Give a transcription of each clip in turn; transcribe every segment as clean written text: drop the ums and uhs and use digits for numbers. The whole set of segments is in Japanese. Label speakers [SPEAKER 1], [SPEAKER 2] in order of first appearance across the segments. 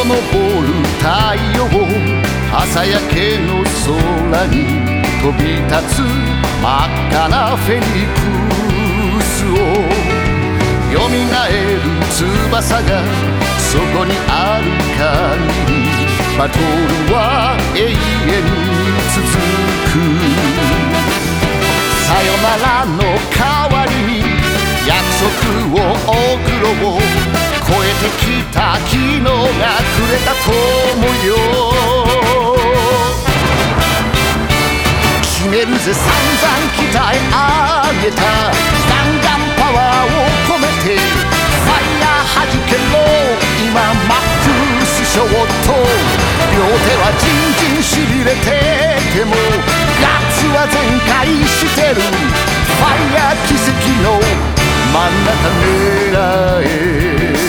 [SPEAKER 1] 昇る太陽、朝焼けの空に飛び立つ真っ赤なフェニックスを、よみがえる翼がそこにある限り、バトルは永遠に続く。さよならの代わりに約束を送ろう、越えてきた昨日がくれた友よ。決めるぜ散々鍛え上げた弾丸パワーを込めて、ファイヤー弾けろ今マックスショット。両手はじんじんしびれててもガッツは全開してる。ファイヤー奇跡の真ん中狙え。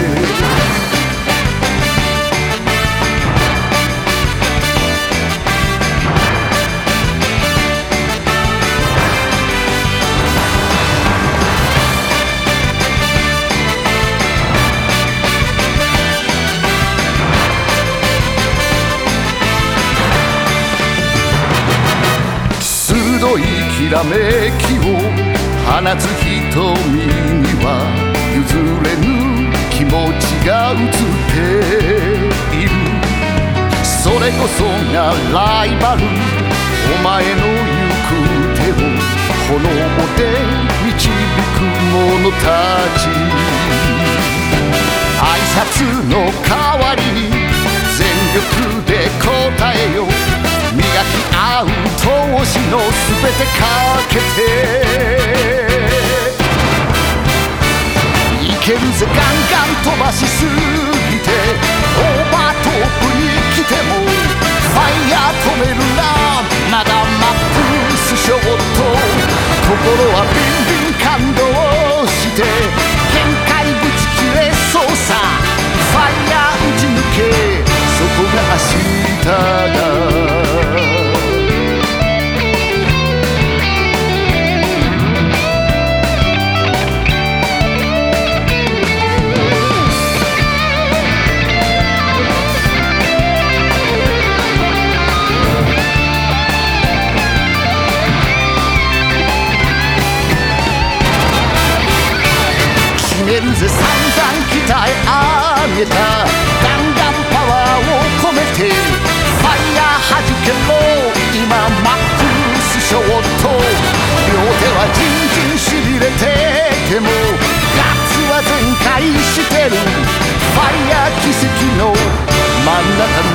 [SPEAKER 1] 鋭いきらめきを放つ瞳には譲れぬ気持ちが映っている。それこそがライバル、お前の行く手を炎で導く者たち。挨拶の代わりに全力で答えよ、磨き合う闘志のすべてかけて。いけるぜガンガン飛ばしすぎて、オーバートップに来てもファイヤー止めるな、まだマックスショット。心はビンビン感動して限界ぶち切れそうさ。ファイヤー打ち抜け、そこが明日だ。決めるぜ散々鍛え上げた弾丸パワーを込めて、ファイヤー弾けろ今マックスショット。両手はじんじんしびれててもガッツは全開してる。ファイヤー奇跡の真ん中